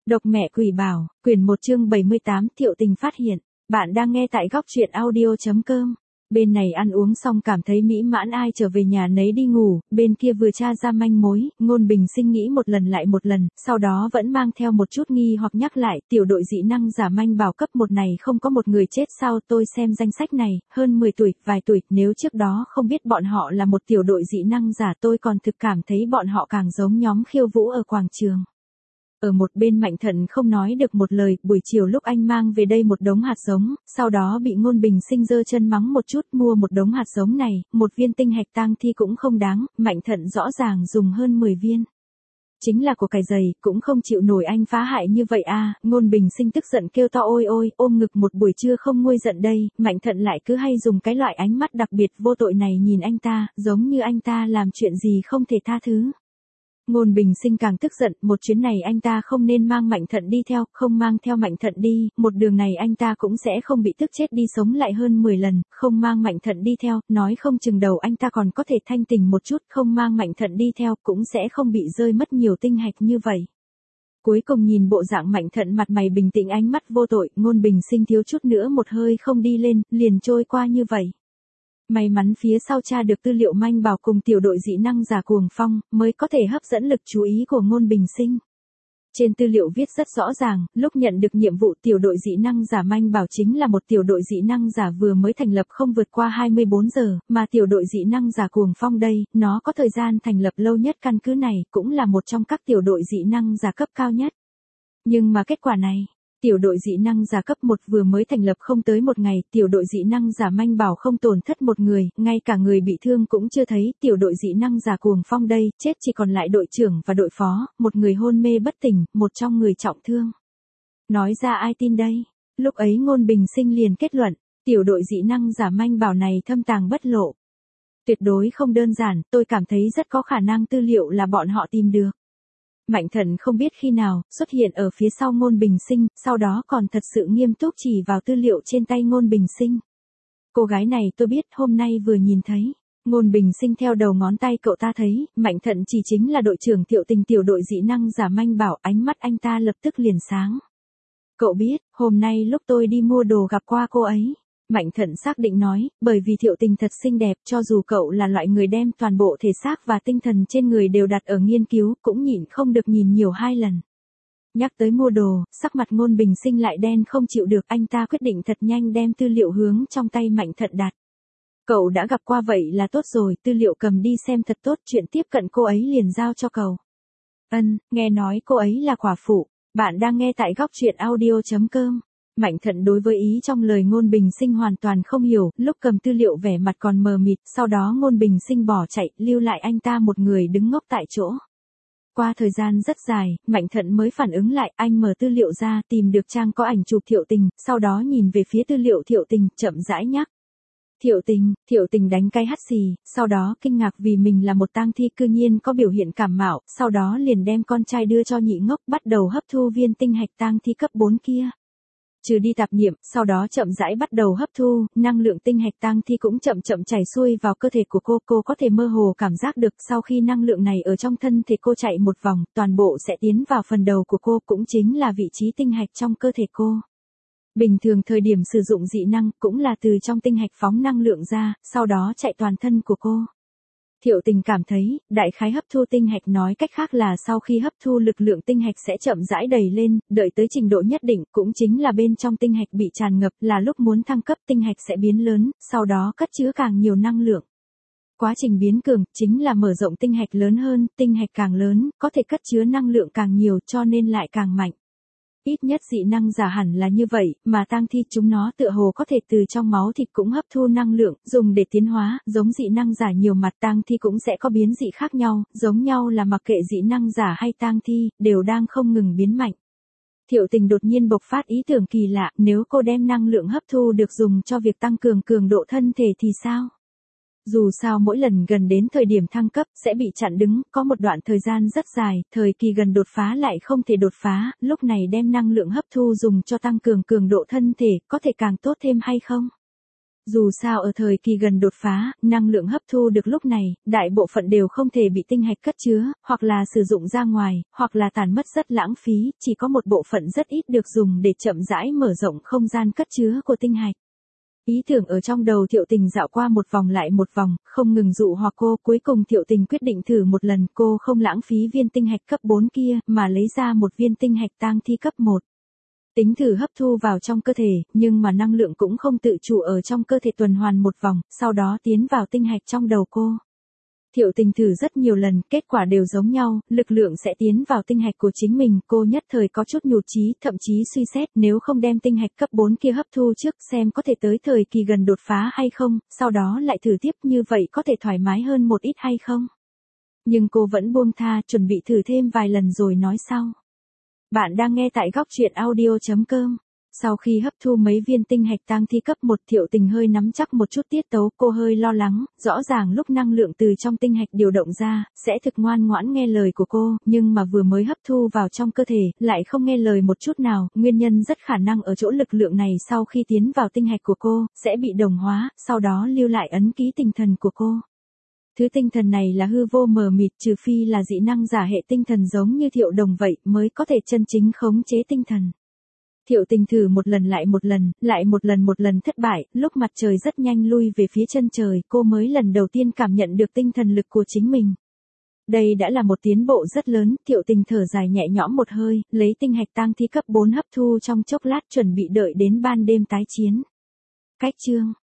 Độc mẹ quỷ bảo, quyển 1 chương 78 Thiệu Tình phát hiện. Bạn đang nghe tại góc truyện audio.com. Bên này ăn uống xong cảm thấy mỹ mãn ai trở về nhà nấy đi ngủ, bên kia vừa tra ra manh mối, Ngôn Bình Sinh nghĩ một lần lại một lần, sau đó vẫn mang theo một chút nghi hoặc nhắc lại, tiểu đội dị năng giả manh bảo cấp 1 này không có một người chết sao, tôi xem danh sách này, hơn 10 tuổi, vài tuổi, nếu trước đó không biết bọn họ là một tiểu đội dị năng giả tôi còn thực cảm thấy bọn họ càng giống nhóm khiêu vũ ở quảng trường. Ở một bên Mạnh Thận không nói được một lời, buổi chiều lúc anh mang về đây một đống hạt giống, sau đó bị Ngôn Bình Sinh giơ chân mắng một chút, mua một đống hạt giống này, một viên tinh hạch tang thi cũng không đáng, Mạnh Thận rõ ràng dùng hơn 10 viên. Chính là của cải dày, cũng không chịu nổi anh phá hại như vậy à, Ngôn Bình Sinh tức giận kêu to ôi ôi, ôm ngực một buổi trưa không nguôi giận đây, Mạnh Thận lại cứ hay dùng cái loại ánh mắt đặc biệt vô tội này nhìn anh ta, giống như anh ta làm chuyện gì không thể tha thứ. Ngôn Bình Sinh càng tức giận, một chuyến này anh ta không nên mang Mạnh Thận đi theo, không mang theo Mạnh Thận đi, một đường này anh ta cũng sẽ không bị tức chết đi sống lại hơn 10 lần, không mang Mạnh Thận đi theo, nói không chừng đầu anh ta còn có thể thanh tỉnh một chút, không mang Mạnh Thận đi theo cũng sẽ không bị rơi mất nhiều tinh hạch như vậy. Cuối cùng nhìn bộ dạng Mạnh Thận mặt mày bình tĩnh ánh mắt vô tội, Ngôn Bình Sinh thiếu chút nữa một hơi không đi lên, liền trôi qua như vậy. May mắn phía sau tra được tư liệu manh bảo cùng tiểu đội dị năng giả Cuồng Phong, mới có thể hấp dẫn lực chú ý của Ngôn Bình Sinh. Trên tư liệu viết rất rõ ràng, lúc nhận được nhiệm vụ tiểu đội dị năng giả manh bảo chính là một tiểu đội dị năng giả vừa mới thành lập không vượt qua 24 giờ, mà tiểu đội dị năng giả Cuồng Phong đây, nó có thời gian thành lập lâu nhất, căn cứ này cũng là một trong các tiểu đội dị năng giả cấp cao nhất. Nhưng mà kết quả này, tiểu đội dị năng giả cấp 1 vừa mới thành lập không tới một ngày, tiểu đội dị năng giả manh bảo không tổn thất một người, ngay cả người bị thương cũng chưa thấy, tiểu đội dị năng giả Cuồng Phong đây, chết chỉ còn lại đội trưởng và đội phó, một người hôn mê bất tỉnh, một trong người trọng thương. Nói ra ai tin đây? Lúc ấy Ngôn Bình Sinh liền kết luận, tiểu đội dị năng giả manh bảo này thâm tàng bất lộ. Tuyệt đối không đơn giản, tôi cảm thấy rất có khả năng tư liệu là bọn họ tìm được. Mạnh Thận không biết khi nào, xuất hiện ở phía sau Ngôn Bình Sinh, sau đó còn thật sự nghiêm túc chỉ vào tư liệu trên tay Ngôn Bình Sinh. Cô gái này tôi biết, hôm nay vừa nhìn thấy. Ngôn Bình Sinh theo đầu ngón tay cậu ta thấy, Mạnh Thận chỉ chính là đội trưởng Thiệu Tình tiểu đội dị năng giả manh bảo, ánh mắt anh ta lập tức liền sáng. Cậu biết, hôm nay lúc tôi đi mua đồ gặp qua cô ấy. Mạnh Thận xác định nói, bởi vì Thiệu Tình thật xinh đẹp, cho dù cậu là loại người đem toàn bộ thể xác và tinh thần trên người đều đặt ở nghiên cứu, cũng nhịn không được nhìn nhiều 2 lần. Nhắc tới mua đồ, sắc mặt Ngôn Bình Sinh lại đen không chịu được, anh ta quyết định thật nhanh đem tư liệu hướng trong tay Mạnh Thận đặt. Cậu đã gặp qua vậy là tốt rồi, tư liệu cầm đi xem thật tốt, chuyện tiếp cận cô ấy liền giao cho cậu. Nghe nói cô ấy là quả phụ, bạn đang nghe tại góc truyện audio.com. Mạnh Thận đối với ý trong lời Ngôn Bình Sinh hoàn toàn không hiểu, lúc cầm tư liệu vẻ mặt còn mờ mịt, sau đó Ngôn Bình Sinh bỏ chạy, lưu lại anh ta một người đứng ngốc tại chỗ. Qua thời gian rất dài, Mạnh Thận mới phản ứng lại, anh mở tư liệu ra, tìm được trang có ảnh chụp Thiệu Tình, sau đó nhìn về phía tư liệu Thiệu Tình, chậm rãi nhắc. Thiệu Tình đánh cái hắt xì, sau đó kinh ngạc vì mình là một tang thi cư nhiên có biểu hiện cảm mạo, sau đó liền đem con trai đưa cho nhị ngốc bắt đầu hấp thu viên tinh hạch tang thi cấp 4 kia. Trừ đi tạp niệm, sau đó chậm rãi bắt đầu hấp thu, năng lượng tinh hạch tang thi cũng chậm chậm chảy xuôi vào cơ thể của cô có thể mơ hồ cảm giác được sau khi năng lượng này ở trong thân thể cô chạy một vòng, toàn bộ sẽ tiến vào phần đầu của cô, cũng chính là vị trí tinh hạch trong cơ thể cô. Bình thường thời điểm sử dụng dị năng cũng là từ trong tinh hạch phóng năng lượng ra, sau đó chạy toàn thân của cô. Thiệu Tình cảm thấy, đại khái hấp thu tinh hạch nói cách khác là sau khi hấp thu lực lượng tinh hạch sẽ chậm rãi đầy lên, đợi tới trình độ nhất định, cũng chính là bên trong tinh hạch bị tràn ngập, là lúc muốn thăng cấp tinh hạch sẽ biến lớn, sau đó cất chứa càng nhiều năng lượng. Quá trình biến cường, chính là mở rộng tinh hạch lớn hơn, tinh hạch càng lớn, có thể cất chứa năng lượng càng nhiều cho nên lại càng mạnh. Ít nhất dị năng giả hẳn là như vậy, mà tang thi chúng nó tựa hồ có thể từ trong máu thịt cũng hấp thu năng lượng, dùng để tiến hóa, giống dị năng giả nhiều mặt tang thi cũng sẽ có biến dị khác nhau, giống nhau là mặc kệ dị năng giả hay tang thi, đều đang không ngừng biến mạnh. Thiệu Tình đột nhiên bộc phát ý tưởng kỳ lạ, nếu cô đem năng lượng hấp thu được dùng cho việc tăng cường cường độ thân thể thì sao? Dù sao mỗi lần gần đến thời điểm thăng cấp sẽ bị chặn đứng, có một đoạn thời gian rất dài, thời kỳ gần đột phá lại không thể đột phá, lúc này đem năng lượng hấp thu dùng cho tăng cường cường độ thân thể, có thể càng tốt thêm hay không? Dù sao ở thời kỳ gần đột phá, năng lượng hấp thu được lúc này, đại bộ phận đều không thể bị tinh hạch cất chứa, hoặc là sử dụng ra ngoài, hoặc là tàn mất rất lãng phí, chỉ có một bộ phận rất ít được dùng để chậm rãi mở rộng không gian cất chứa của tinh hạch. Ý tưởng ở trong đầu Thiệu Tình dạo qua một vòng lại một vòng, không ngừng dụ hoặc cô, cuối cùng Thiệu Tình quyết định thử một lần, cô không lãng phí viên tinh hạch cấp 4 kia, mà lấy ra một viên tinh hạch tang thi cấp 1. Tính thử hấp thu vào trong cơ thể, nhưng mà năng lượng cũng không tự chủ ở trong cơ thể tuần hoàn một vòng, sau đó tiến vào tinh hạch trong đầu cô. Thiệu Tình thử rất nhiều lần, kết quả đều giống nhau, lực lượng sẽ tiến vào tinh hạch của chính mình, cô nhất thời có chút nhụt chí, thậm chí suy xét nếu không đem tinh hạch cấp 4 kia hấp thu trước xem có thể tới thời kỳ gần đột phá hay không, sau đó lại thử tiếp như vậy có thể thoải mái hơn một ít hay không. Nhưng cô vẫn buông tha, chuẩn bị thử thêm vài lần rồi nói sau. Bạn đang nghe tại góc truyện audio.com. Sau khi hấp thu mấy viên tinh hạch tang thi cấp 1, Thiệu Tình hơi nắm chắc một chút tiết tấu, cô hơi lo lắng, rõ ràng lúc năng lượng từ trong tinh hạch điều động ra, sẽ thực ngoan ngoãn nghe lời của cô, nhưng mà vừa mới hấp thu vào trong cơ thể, lại không nghe lời một chút nào, nguyên nhân rất khả năng ở chỗ lực lượng này sau khi tiến vào tinh hạch của cô, sẽ bị đồng hóa, sau đó lưu lại ấn ký tinh thần của cô. Thứ tinh thần này là hư vô mờ mịt, trừ phi là dị năng giả hệ tinh thần giống như Thiệu Đồng vậy, mới có thể chân chính khống chế tinh thần. Thiệu Tình thử một lần, lại một lần thất bại, lúc mặt trời rất nhanh lui về phía chân trời, cô mới lần đầu tiên cảm nhận được tinh thần lực của chính mình. Đây đã là một tiến bộ rất lớn, Thiệu Tình thở dài nhẹ nhõm một hơi, lấy tinh hạch tang thi cấp 4 hấp thu trong chốc lát chuẩn bị đợi đến ban đêm tái chiến. Cách chương